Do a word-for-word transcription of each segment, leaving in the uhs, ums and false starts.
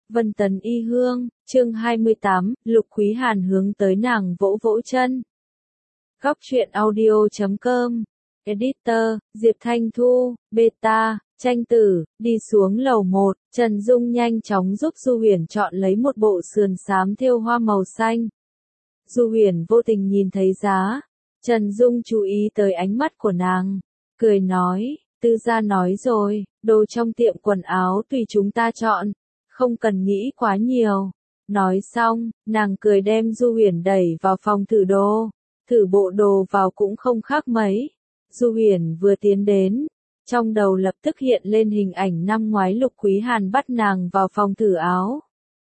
Vân Tần Y Hương, chương hai mươi tám, Lục Quý Hàn hướng tới nàng vỗ vỗ chân. Góc truyện audio chấm com, Editor, Diệp Thanh Thu, Beta, Tranh Tử, đi xuống lầu một, Trần Dung nhanh chóng giúp Du Huyền chọn lấy một bộ sườn xám thêu hoa màu xanh. Du Huyền vô tình nhìn thấy giá, Trần Dung chú ý tới ánh mắt của nàng, cười nói, tư gia nói rồi, đồ trong tiệm quần áo tùy chúng ta chọn, không cần nghĩ quá nhiều. Nói xong, nàng cười đem Du Huyền đẩy vào phòng thử đồ, thử bộ đồ vào cũng không khác mấy. Du Huyền vừa tiến đến, trong đầu lập tức hiện lên hình ảnh năm ngoái Lục Quý Hàn bắt nàng vào phòng thử áo.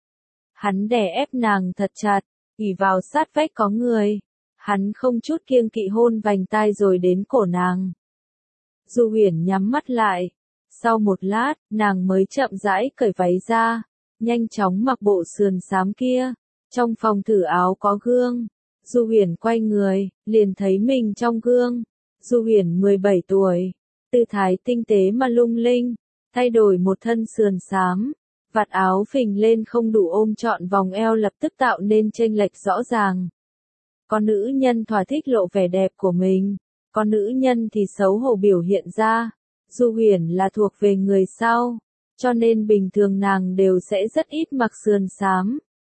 Hắn đè ép nàng thật chặt, ỉ vào sát vách có người, hắn không chút kiêng kỵ hôn vành tai rồi đến cổ nàng. Du Huyền nhắm mắt lại, sau một lát, nàng mới chậm rãi cởi váy ra, nhanh chóng mặc bộ sườn xám kia. Trong phòng thử áo có gương, Du Huyền quay người, liền thấy mình trong gương. Du Huyền mười bảy tuổi, tư thái tinh tế mà lung linh, thay đổi một thân sườn xám, vạt áo phình lên không đủ ôm trọn vòng eo lập tức tạo nên chênh lệch rõ ràng. Có nữ nhân thỏa thích lộ vẻ đẹp của mình, có nữ nhân thì xấu hổ biểu hiện ra. Du Huyền là thuộc về người sau, cho nên bình thường nàng đều sẽ rất ít mặc sườn xám.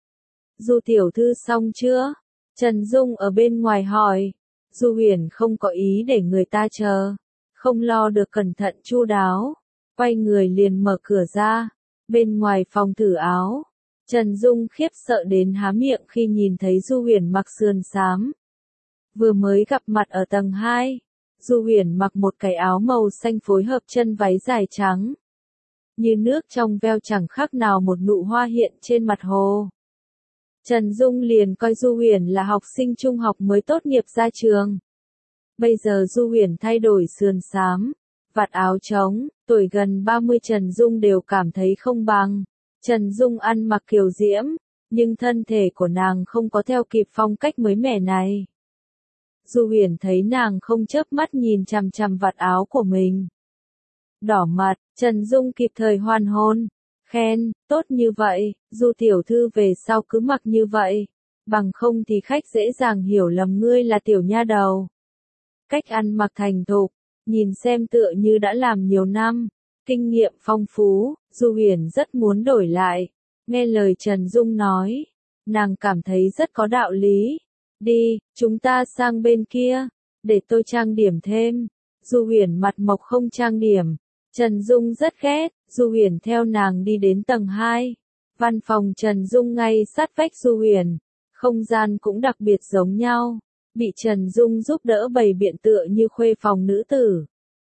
Du tiểu thư xong chưa? Trần Dung ở bên ngoài hỏi. Du Huyền không có ý để người ta chờ, không lo được cẩn thận chu đáo, quay người liền mở cửa ra. Bên ngoài phòng thử áo, Trần Dung khiếp sợ đến há miệng khi nhìn thấy Du Huyền mặc sườn xám. Vừa mới gặp mặt ở tầng hai, Du Huyền mặc một cái áo màu xanh phối hợp chân váy dài trắng. Như nước trong veo chẳng khác nào một nụ hoa hiện trên mặt hồ. Trần Dung liền coi Du Huyền là học sinh trung học mới tốt nghiệp ra trường. Bây giờ Du Huyền thay đổi sườn xám, vạt áo trống, tuổi gần ba mươi Trần Dung đều cảm thấy không bằng. Trần Dung ăn mặc kiều diễm, nhưng thân thể của nàng không có theo kịp phong cách mới mẻ này. Du Huyền thấy nàng không chớp mắt nhìn chằm chằm vạt áo của mình. Đỏ mặt, Trần Dung kịp thời hoan hôn, khen, tốt như vậy, Du tiểu thư về sau cứ mặc như vậy, bằng không thì khách dễ dàng hiểu lầm ngươi là tiểu nha đầu. Cách ăn mặc thành thục, nhìn xem tựa như đã làm nhiều năm, kinh nghiệm phong phú. Du Huyền rất muốn đổi lại, nghe lời Trần Dung nói, nàng cảm thấy rất có đạo lý. Đi, chúng ta sang bên kia, để tôi trang điểm thêm. Du Huyền mặt mộc không trang điểm, Trần Dung rất ghét. Du Huyền theo nàng đi đến tầng hai, văn phòng Trần Dung ngay sát vách Du Huyền, không gian cũng đặc biệt giống nhau, bị Trần Dung giúp đỡ bày biện tựa như khuê phòng nữ tử.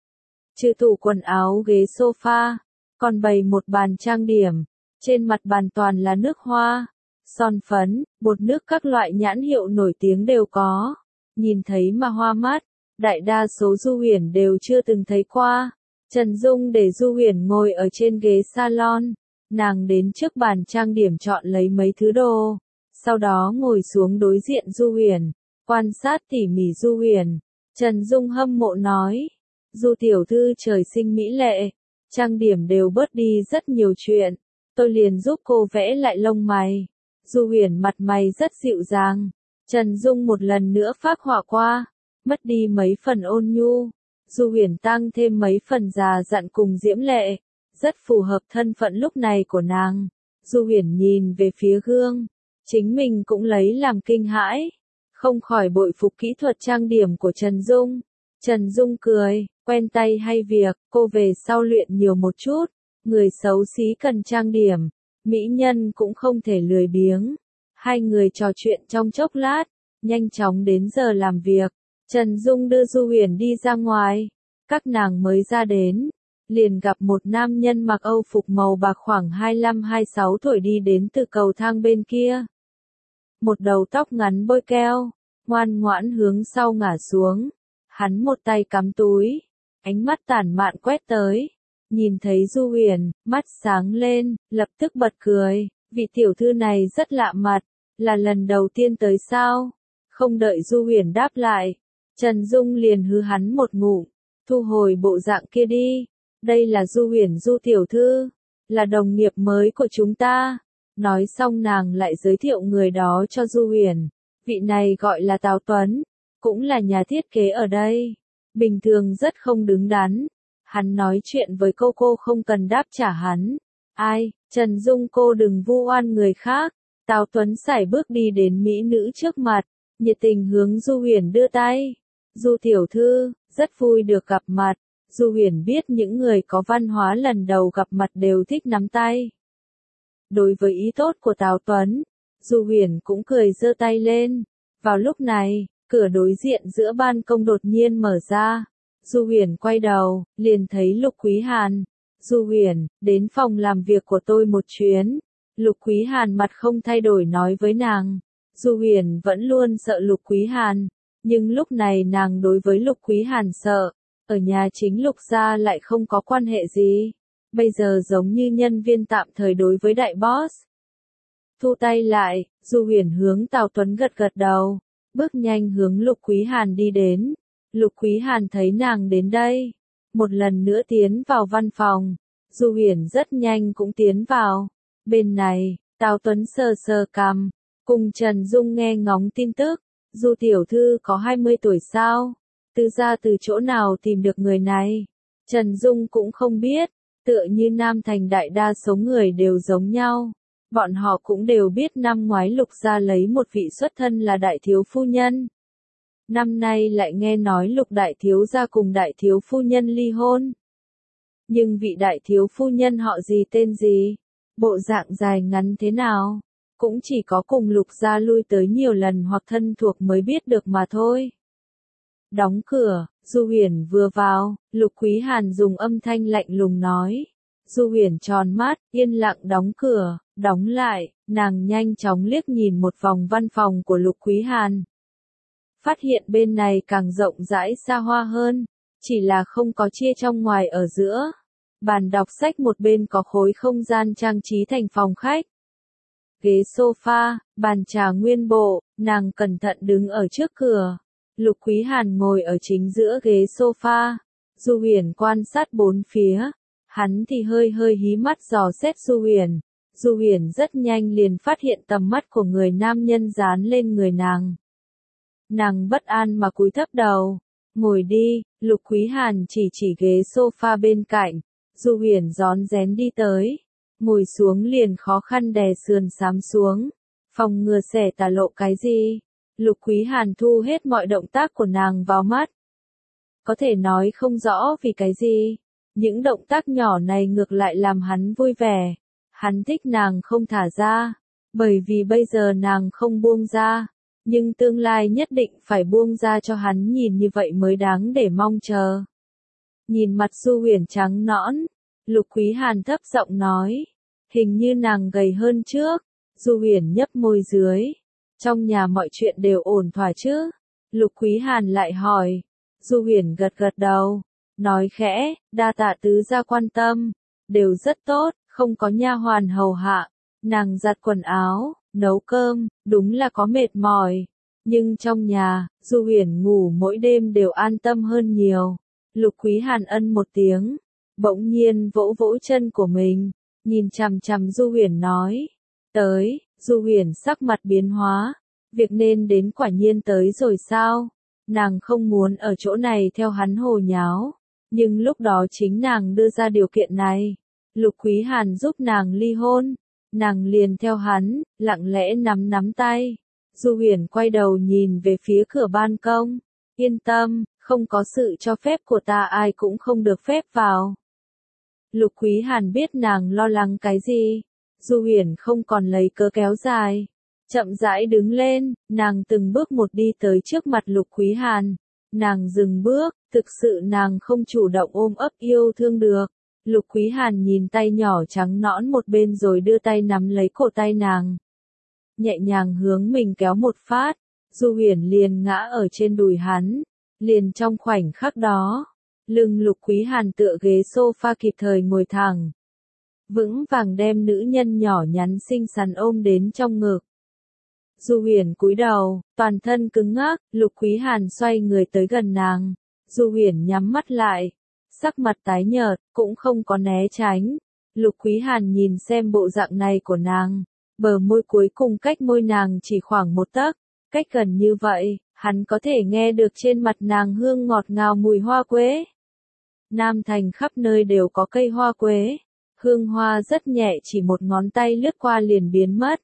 Trừ tủ quần áo ghế sofa, còn bày một bàn trang điểm, trên mặt bàn toàn là nước hoa, son phấn, bột nước các loại nhãn hiệu nổi tiếng đều có, nhìn thấy mà hoa mắt, đại đa số Du Huyền đều chưa từng thấy qua. Trần Dung để Du Huyền ngồi ở trên ghế salon, nàng đến trước bàn trang điểm chọn lấy mấy thứ đồ, sau đó ngồi xuống đối diện Du Huyền, quan sát tỉ mỉ Du Huyền. Trần Dung hâm mộ nói, Du tiểu thư trời sinh mỹ lệ, trang điểm đều bớt đi rất nhiều chuyện, tôi liền giúp cô vẽ lại lông mày. Du Huyền mặt mày rất dịu dàng, Trần Dung một lần nữa phác họa qua, mất đi mấy phần ôn nhu. Du Huyền tăng thêm mấy phần già dặn cùng diễm lệ, rất phù hợp thân phận lúc này của nàng. Du Huyền nhìn về phía gương, chính mình cũng lấy làm kinh hãi, không khỏi bội phục kỹ thuật trang điểm của Trần Dung. Trần Dung cười, quen tay hay việc, cô về sau luyện nhiều một chút, người xấu xí cần trang điểm, mỹ nhân cũng không thể lười biếng. Hai người trò chuyện trong chốc lát, nhanh chóng đến giờ làm việc. Trần Dung đưa Du Huyền đi ra ngoài, các nàng mới ra đến, liền gặp một nam nhân mặc âu phục màu bạc khoảng hai mươi lăm hai mươi sáu tuổi đi đến từ cầu thang bên kia. Một đầu tóc ngắn bôi keo, ngoan ngoãn hướng sau ngả xuống, hắn một tay cắm túi, ánh mắt tản mạn quét tới, nhìn thấy Du Huyền, mắt sáng lên, lập tức bật cười, vị tiểu thư này rất lạ mặt, là lần đầu tiên tới sao? Không đợi Du Huyền đáp lại, Trần Dung liền hứ hắn một ngụm, thu hồi bộ dạng kia đi, đây là Du Huyền Du tiểu thư, là đồng nghiệp mới của chúng ta, Nói xong nàng lại giới thiệu người đó cho Du Huyền. Vị này gọi là Tào Tuấn, cũng là nhà thiết kế ở đây. Bình thường rất không đứng đắn. Hắn nói chuyện với cô cô không cần đáp trả hắn. Ai, Trần Dung cô đừng vu oan người khác. Tào Tuấn sải bước đi đến mỹ nữ trước mặt, nhiệt tình hướng Du Huyền đưa tay. Du tiểu thư, rất vui được gặp mặt. Du Huyền biết những người có văn hóa lần đầu gặp mặt đều thích nắm tay. Đối với ý tốt của Tào Tuấn, Du Huyền cũng cười giơ tay lên. Vào lúc này, cửa đối diện giữa ban công đột nhiên mở ra. Du Huyền quay đầu, liền thấy Lục Quý Hàn. Du Huyền, đến phòng làm việc của tôi một chuyến. Lục Quý Hàn mặt không thay đổi nói với nàng. Du Huyền vẫn luôn sợ Lục Quý Hàn, nhưng lúc này nàng đối với Lục Quý Hàn sợ. Ở nhà chính Lục gia lại không có quan hệ gì. Bây giờ giống như nhân viên tạm thời đối với đại boss. Thu tay lại, Du Huyền hướng Tào Tuấn gật gật đầu, bước nhanh hướng Lục Quý Hàn đi đến. Lục Quý Hàn thấy nàng đến đây, một lần nữa tiến vào văn phòng. Du Huyền rất nhanh cũng tiến vào. Bên này, Tào Tuấn sờ sờ cằm, cùng Trần Dung nghe ngóng tin tức. Du tiểu thư có hai mươi tuổi sao? Từ ra từ chỗ nào tìm được người này? Trần Dung cũng không biết, tựa như Nam Thành đại đa số người đều giống nhau. Bọn họ cũng đều biết năm ngoái Lục gia lấy một vị xuất thân là đại thiếu phu nhân. Năm nay lại nghe nói Lục đại thiếu gia cùng đại thiếu phu nhân ly hôn. Nhưng vị đại thiếu phu nhân họ gì tên gì? Bộ dạng dài ngắn thế nào? Cũng chỉ có cùng Lục gia lui tới nhiều lần hoặc thân thuộc mới biết được mà thôi. Đóng cửa, Du Huyền vừa vào, Lục Quý Hàn dùng âm thanh lạnh lùng nói. Du Huyền tròn mắt, yên lặng đóng cửa, đóng lại, nàng nhanh chóng liếc nhìn một vòng văn phòng của Lục Quý Hàn. Phát hiện bên này càng rộng rãi xa hoa hơn, chỉ là không có chia trong ngoài ở giữa. Bàn đọc sách một bên có khối không gian trang trí thành phòng khách. Ghế sofa, bàn trà nguyên bộ, nàng cẩn thận đứng ở trước cửa. Lục Quý Hàn ngồi ở chính giữa ghế sofa. Du Huyền quan sát bốn phía. Hắn thì hơi hơi hí mắt dò xét Du Huyền. Du Huyền rất nhanh liền phát hiện tầm mắt của người nam nhân dán lên người nàng. Nàng bất an mà cúi thấp đầu. Ngồi đi, Lục Quý Hàn chỉ chỉ ghế sofa bên cạnh. Du Huyền rón rén đi tới. Ngồi xuống liền khó khăn đè sườn xám xuống. Phòng ngừa xẻ tà lộ cái gì? Lục Quý Hàn thu hết mọi động tác của nàng vào mắt. Có thể nói không rõ vì cái gì. Những động tác nhỏ này ngược lại làm hắn vui vẻ. Hắn thích nàng không thả ra. Bởi vì bây giờ nàng không buông ra. Nhưng tương lai nhất định phải buông ra cho hắn nhìn như vậy mới đáng để mong chờ. Nhìn mặt Du Huyền trắng nõn. Lục Quý Hàn thấp giọng nói. Hình như nàng gầy hơn trước. Du Huyền nhấp môi dưới. Trong nhà mọi chuyện đều ổn thỏa chứ? Lục Quý Hàn lại hỏi. Du Huyền gật gật đầu. Nói khẽ, đa tạ tứ gia quan tâm. Đều rất tốt, không có nha hoàn hầu hạ. Nàng giặt quần áo, nấu cơm, đúng là có mệt mỏi. Nhưng trong nhà, Du Huyền ngủ mỗi đêm đều an tâm hơn nhiều. Lục Quý Hàn ân một tiếng. Bỗng nhiên vỗ vỗ chân của mình. Nhìn chằm chằm Du Huyền nói. Tới, Du Huyền sắc mặt biến hóa. Việc nên đến quả nhiên tới rồi sao? Nàng không muốn ở chỗ này theo hắn hồ nháo. Nhưng lúc đó chính nàng đưa ra điều kiện này. Lục Quý Hàn giúp nàng ly hôn. Nàng liền theo hắn, lặng lẽ nắm nắm tay. Du Huyền quay đầu nhìn về phía cửa ban công. Yên tâm, không có sự cho phép của ta ai cũng không được phép vào. Lục Quý Hàn biết nàng lo lắng cái gì. Du Huyền không còn lấy cớ kéo dài. Chậm rãi đứng lên, nàng từng bước một đi tới trước mặt Lục Quý Hàn. Nàng dừng bước, thực sự nàng không chủ động ôm ấp yêu thương được. Lục Quý Hàn nhìn tay nhỏ trắng nõn một bên rồi đưa tay nắm lấy cổ tay nàng. Nhẹ nhàng hướng mình kéo một phát, Du Huyền liền ngã ở trên đùi hắn. Liền trong khoảnh khắc đó, lưng Lục Quý Hàn tựa ghế sofa kịp thời ngồi thẳng. Vững vàng đem nữ nhân nhỏ nhắn xinh xắn ôm đến trong ngực. Du Huyền cúi đầu, toàn thân cứng ngắc, Lục Quý Hàn xoay người tới gần nàng. Du Huyền nhắm mắt lại, sắc mặt tái nhợt, cũng không có né tránh. Lục Quý Hàn nhìn xem bộ dạng này của nàng, Bờ môi cuối cùng cách môi nàng chỉ khoảng một tấc, cách gần như vậy, hắn có thể nghe được trên mặt nàng hương ngọt ngào mùi hoa quế. Nam Thành khắp nơi đều có cây hoa quế, hương hoa rất nhẹ chỉ một ngón tay lướt qua liền biến mất.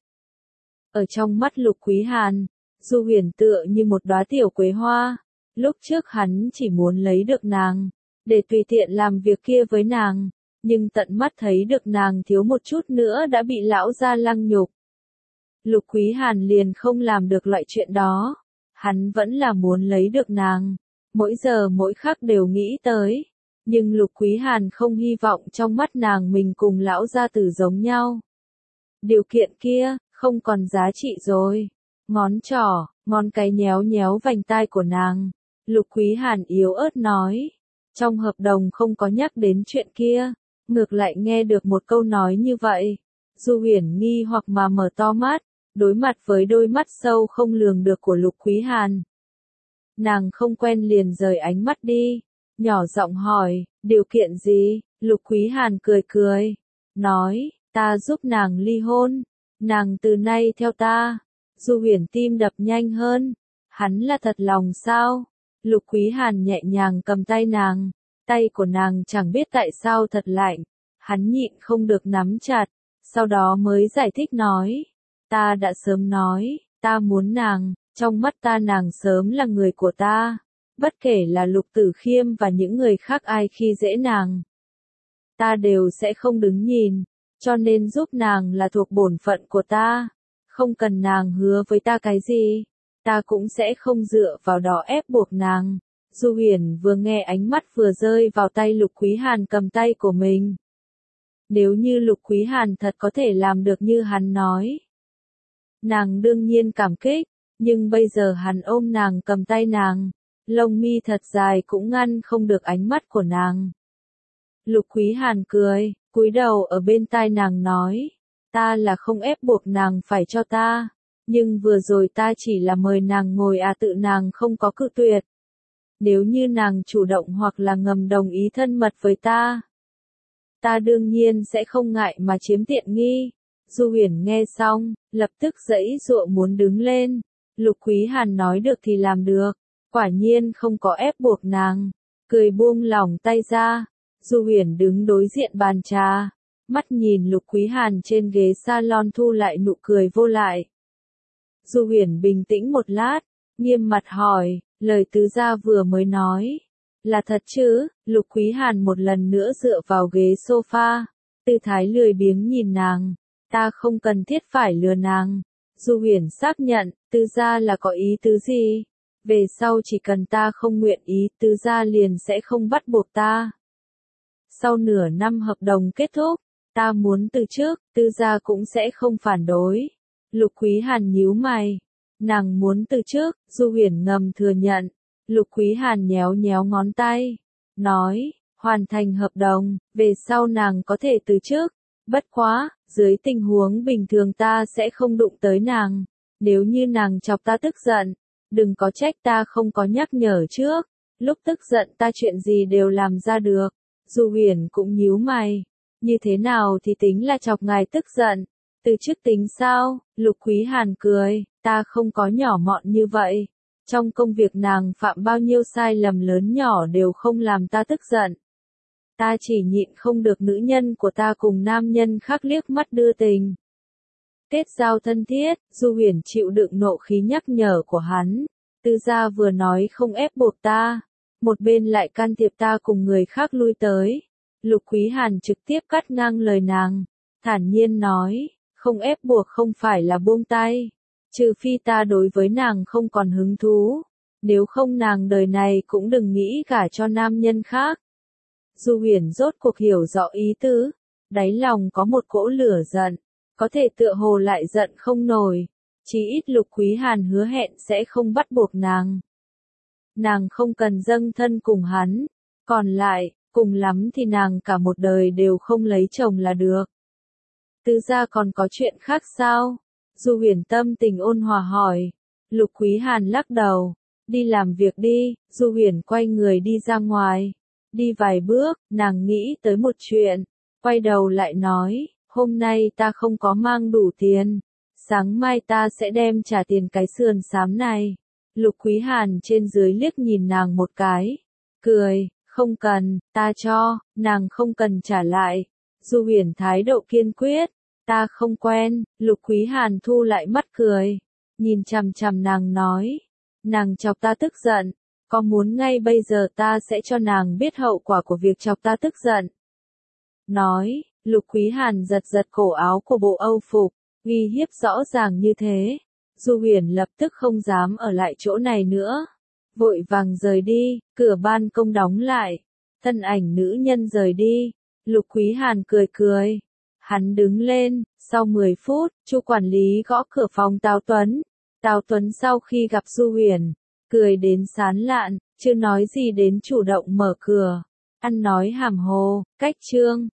Ở trong mắt Lục Quý Hàn, Du Huyền tựa như một đóa tiểu quế hoa, lúc trước hắn chỉ muốn lấy được nàng, để tùy tiện làm việc kia với nàng, nhưng tận mắt thấy được nàng thiếu một chút nữa đã bị lão gia lăng nhục. Lục Quý Hàn liền không làm được loại chuyện đó, hắn vẫn là muốn lấy được nàng, mỗi giờ mỗi khắc đều nghĩ tới, nhưng Lục Quý Hàn không hy vọng trong mắt nàng mình cùng lão gia tử giống nhau. Điều kiện kia, không còn giá trị rồi. Ngón trỏ, ngón cái nhéo nhéo vành tai của nàng. Lục Quý Hàn yếu ớt nói. Trong hợp đồng không có nhắc đến chuyện kia. Ngược lại nghe được một câu nói như vậy. Du Huyền nghi hoặc mà mở to mắt. Đối mặt với đôi mắt sâu không lường được của Lục Quý Hàn. Nàng không quen liền rời ánh mắt đi. Nhỏ giọng hỏi, điều kiện gì? Lục Quý Hàn cười cười. Nói, ta giúp nàng ly hôn. Nàng từ nay theo ta. Du Huyền tim đập nhanh hơn. Hắn là thật lòng sao? Lục Quý Hàn nhẹ nhàng cầm tay nàng. Tay của nàng chẳng biết tại sao thật lạnh. Hắn nhịn không được nắm chặt. Sau đó mới giải thích nói. Ta đã sớm nói, ta muốn nàng. Trong mắt ta nàng sớm là người của ta. Bất kể là Lục Tử Khiêm và những người khác ai khi dễ nàng. Ta đều sẽ không đứng nhìn. Cho nên giúp nàng là thuộc bổn phận của ta. Không cần nàng hứa với ta cái gì. Ta cũng sẽ không dựa vào đó ép buộc nàng. Du Huyền vừa nghe ánh mắt vừa rơi vào tay Lục Quý Hàn cầm tay của mình. Nếu như Lục Quý Hàn thật có thể làm được như hắn nói. Nàng đương nhiên cảm kích. Nhưng bây giờ hắn ôm nàng cầm tay nàng. Lông mi thật dài cũng ngăn không được ánh mắt của nàng. Lục Quý Hàn cười, cúi đầu ở bên tai nàng nói, ta là không ép buộc nàng phải cho ta, nhưng vừa rồi ta chỉ là mời nàng ngồi à tự nàng không có cự tuyệt. Nếu như nàng chủ động hoặc là ngầm đồng ý thân mật với ta, ta đương nhiên sẽ không ngại mà chiếm tiện nghi. Du Huyền nghe xong, lập tức giãy giụa muốn đứng lên. Lục Quý Hàn nói được thì làm được, quả nhiên không có ép buộc nàng, cười buông lỏng tay ra. Du Huyền đứng đối diện bàn trà, mắt nhìn Lục Quý Hàn trên ghế salon thu lại nụ cười vô lại. Du Huyền bình tĩnh một lát, nghiêm mặt hỏi, lời tứ gia vừa mới nói, là thật chứ? Lục Quý Hàn một lần nữa dựa vào ghế sofa, tư thái lười biếng nhìn nàng, ta không cần thiết phải lừa nàng. Du Huyền xác nhận, tứ gia là có ý tứ gì? Về sau chỉ cần ta không nguyện ý, tứ gia liền sẽ không bắt buộc ta. Sau nửa năm hợp đồng kết thúc, ta muốn từ chức, tư gia cũng sẽ không phản đối. Lục Quý Hàn nhíu mày. Nàng muốn từ chức, Du Huyền ngầm thừa nhận. Lục Quý Hàn nhéo nhéo ngón tay. Nói, hoàn thành hợp đồng, về sau nàng có thể từ chức. Bất quá, dưới tình huống bình thường ta sẽ không đụng tới nàng. Nếu như nàng chọc ta tức giận, đừng có trách ta không có nhắc nhở trước. Lúc tức giận ta chuyện gì đều làm ra được. Du Huyền cũng nhíu mày. Như thế nào thì tính là chọc ngài tức giận? Từ chức tính sao? Lục Quý Hàn cười, ta không có nhỏ mọn như vậy. Trong công việc nàng phạm bao nhiêu sai lầm lớn nhỏ đều không làm ta tức giận. Ta chỉ nhịn không được nữ nhân của ta cùng nam nhân khác liếc mắt đưa tình. Kết giao thân thiết, Du Huyền chịu đựng nộ khí nhắc nhở của hắn. Tư gia vừa nói không ép buộc ta. Một bên lại can thiệp ta cùng người khác lui tới. Lục Quý Hàn trực tiếp cắt ngang lời nàng. Thản nhiên nói, không ép buộc không phải là buông tay. Trừ phi ta đối với nàng không còn hứng thú. Nếu không nàng đời này cũng đừng nghĩ gả cho nam nhân khác. Du Huyền rốt cuộc hiểu rõ ý tứ. Đáy lòng có một cỗ lửa giận. Có thể tựa hồ lại giận không nổi. Chỉ ít Lục Quý Hàn hứa hẹn sẽ không bắt buộc nàng. Nàng không cần dâng thân cùng hắn. Còn lại, cùng lắm thì nàng cả một đời đều không lấy chồng là được. Tứ gia còn có chuyện khác sao? Du Huyền tâm tình ôn hòa hỏi. Lục Quý Hàn lắc đầu. Đi làm việc đi. Du Huyền quay người đi ra ngoài. Đi vài bước, nàng nghĩ tới một chuyện. Quay đầu lại nói. hôm nay ta không có mang đủ tiền. Sáng mai ta sẽ đem trả tiền cái sườn xám này. Lục Quý Hàn trên dưới liếc nhìn nàng một cái. Cười, không cần, ta cho, nàng không cần trả lại. Du Huyền thái độ kiên quyết. Ta không quen, Lục Quý Hàn thu lại mắt cười. Nhìn chằm chằm nàng nói. Nàng chọc ta tức giận. Có muốn ngay bây giờ ta sẽ cho nàng biết hậu quả của việc chọc ta tức giận. Nói, Lục Quý Hàn giật giật cổ áo của bộ Âu phục, uy hiếp rõ ràng như thế. Du Huyền lập tức không dám ở lại chỗ này nữa. Vội vàng rời đi, cửa ban công đóng lại. Thân ảnh nữ nhân rời đi. Lục Quý Hàn cười cười. Hắn đứng lên, sau mười phút, Chu quản lý gõ cửa phòng Tào Tuấn. Tào Tuấn sau khi gặp Du Huyền, cười đến sán lạn, chưa nói gì đến chủ động mở cửa. Ăn nói hàm hồ, cách trương.